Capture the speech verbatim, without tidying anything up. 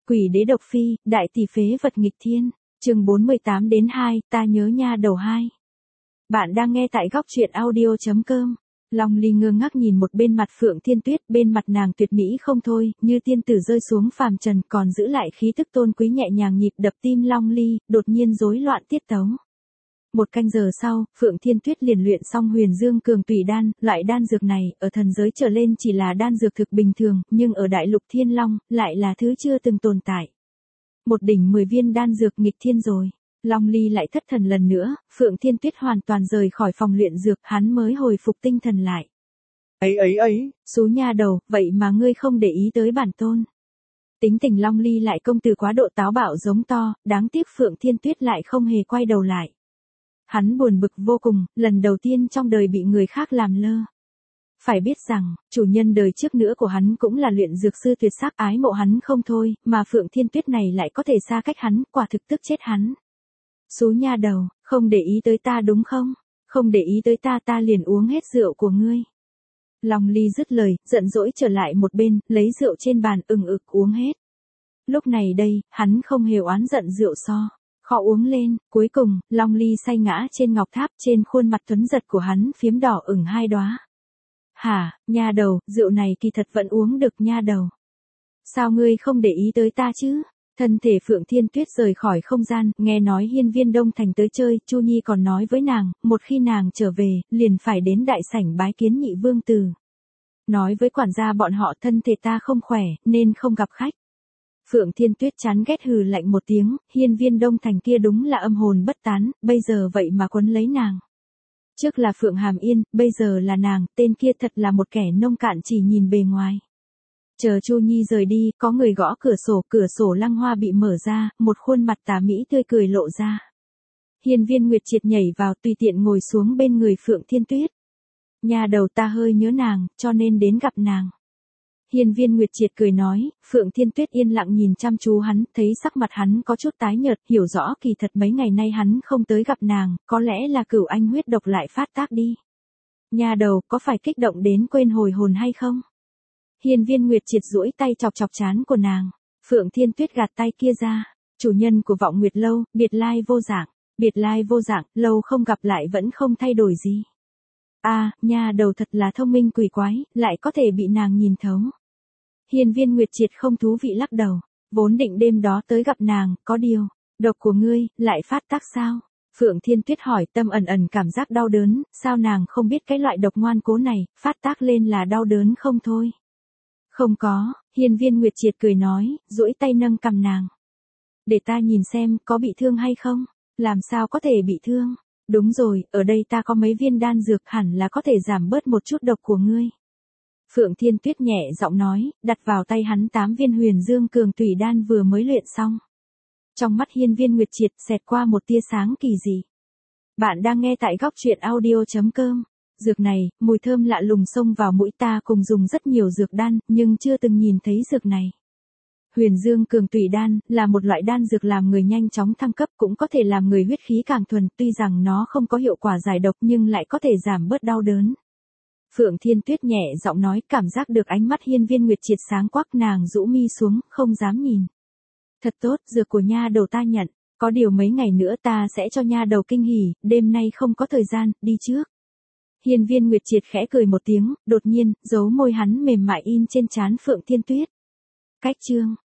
Quỷ đế độc phi, đại tỷ phế vật nghịch thiên, chương bốn mươi tám đến hai, ta nhớ nha đầu hai. Bạn đang nghe tại góc truyện audio.com. Long Ly ngơ ngác nhìn một bên mặt Phượng Thiên Tuyết, bên mặt nàng tuyệt mỹ không thôi, như tiên tử rơi xuống phàm trần, còn giữ lại khí tức tôn quý nhẹ nhàng nhịp đập tim Long Ly, đột nhiên rối loạn tiết tấu. Một canh giờ sau, Phượng Thiên Tuyết liền luyện xong Huyền Dương Cường Tùy Đan, loại đan dược này, ở thần giới trở lên chỉ là đan dược thực bình thường, nhưng ở đại lục Thiên Long, lại là thứ chưa từng tồn tại. Một đỉnh mười viên đan dược nghịch thiên rồi. Long Ly lại thất thần lần nữa, Phượng Thiên Tuyết hoàn toàn rời khỏi phòng luyện dược, hắn mới hồi phục tinh thần lại. Ấy ấy ấy, Xú nha đầu, vậy mà ngươi không để ý tới bản tôn. Tính tình Long Ly lại công từ quá độ táo bạo giống to, đáng tiếc Phượng Thiên Tuyết lại không hề quay đầu lại. Hắn buồn bực vô cùng, lần đầu tiên trong đời bị người khác làm lơ. Phải biết rằng, chủ nhân đời trước nữa của hắn cũng là luyện dược sư tuyệt sắc, ái mộ hắn không thôi, mà Phượng Thiên Tuyết này lại có thể xa cách hắn, quả thực tức chết hắn. Xú nha đầu, không để ý tới ta đúng không? Không để ý tới ta ta liền uống hết rượu của ngươi. Long Ly dứt lời, giận dỗi trở lại một bên, lấy rượu trên bàn ừng ực uống hết. Lúc này đây, hắn không hề oán giận rượu so. Khó uống lên, cuối cùng, Long Ly say ngã trên ngọc tháp, trên khuôn mặt tuấn giật của hắn phiếm đỏ ửng hai đóa. Hả, nha đầu, rượu này kỳ thật vẫn uống được nha đầu. Sao ngươi không để ý tới ta chứ? Thân thể Phượng Thiên Tuyết rời khỏi không gian, nghe nói Hiên Viên Đông Thành tới chơi, Chu Nhi còn nói với nàng, một khi nàng trở về, liền phải đến đại sảnh bái kiến nhị vương tử. Nói với quản gia bọn họ thân thể ta không khỏe, nên không gặp khách. Phượng Thiên Tuyết chán ghét hừ lạnh một tiếng, Hiên Viên Đông Thành kia đúng là âm hồn bất tán, bây giờ vậy mà quấn lấy nàng. Trước là Phượng Hàm Yên, bây giờ là nàng, tên kia thật là một kẻ nông cạn chỉ nhìn bề ngoài. Chờ Chu Nhi rời đi, có người gõ cửa sổ, cửa sổ lăng hoa bị mở ra, một khuôn mặt tà mỹ tươi cười lộ ra. Hiên Viên Nguyệt Triệt nhảy vào tùy tiện ngồi xuống bên người Phượng Thiên Tuyết. Nhà đầu ta hơi nhớ nàng, cho nên đến gặp nàng. Hiên Viên Nguyệt Triệt cười nói, Phượng Thiên Tuyết yên lặng nhìn chăm chú hắn, thấy sắc mặt hắn có chút tái nhợt, hiểu rõ kỳ thật mấy ngày nay hắn không tới gặp nàng, có lẽ là cửu anh huyết độc lại phát tác đi. Nhà đầu, có phải kích động đến quên hồi hồn hay không? Hiên Viên Nguyệt Triệt duỗi tay chọc chọc trán của nàng. Phượng Thiên Tuyết gạt tay kia ra. Chủ nhân của Vọng Nguyệt Lâu, biệt lai vô dạng. Biệt lai vô dạng, lâu không gặp lại vẫn không thay đổi gì. A, à, nha đầu thật là thông minh quỷ quái, lại có thể bị nàng nhìn thấu. Hiên Viên Nguyệt Triệt không thú vị lắc đầu. Vốn định đêm đó tới gặp nàng, có điều, độc của ngươi, lại phát tác sao? Phượng Thiên Tuyết hỏi, tâm ẩn ẩn cảm giác đau đớn, sao nàng không biết cái loại độc ngoan cố này, phát tác lên là đau đớn không thôi. Không có, Hiên Viên Nguyệt Triệt cười nói, duỗi tay nâng cằm nàng. Để ta nhìn xem, có bị thương hay không? Làm sao có thể bị thương? Đúng rồi, ở đây ta có mấy viên đan dược hẳn là có thể giảm bớt một chút độc của ngươi. Phượng Thiên Tuyết nhẹ giọng nói, đặt vào tay hắn tám viên Huyền Dương Cường Tùy Đan vừa mới luyện xong. Trong mắt Hiên Viên Nguyệt Triệt xẹt qua một tia sáng kỳ dị. Bạn đang nghe tại góc truyện audio.com. Dược này, mùi thơm lạ lùng xông vào mũi, ta cùng dùng rất nhiều dược đan, nhưng chưa từng nhìn thấy dược này. Huyền Dương Cường Tùy Đan, là một loại đan dược làm người nhanh chóng thăng cấp, cũng có thể làm người huyết khí càng thuần, tuy rằng nó không có hiệu quả giải độc nhưng lại có thể giảm bớt đau đớn. Phượng Thiên Tuyết nhẹ giọng nói, cảm giác được ánh mắt Hiên Viên Nguyệt Triệt sáng quắc, nàng rũ mi xuống, không dám nhìn. Thật tốt, dược của nha đầu ta nhận, có điều mấy ngày nữa ta sẽ cho nha đầu kinh hỉ, đêm nay không có thời gian, đi trước. Hiên Viên Nguyệt Triệt khẽ cười một tiếng, đột nhiên, dấu môi hắn mềm mại in trên trán Phượng Thiên Tuyết. Cách chương,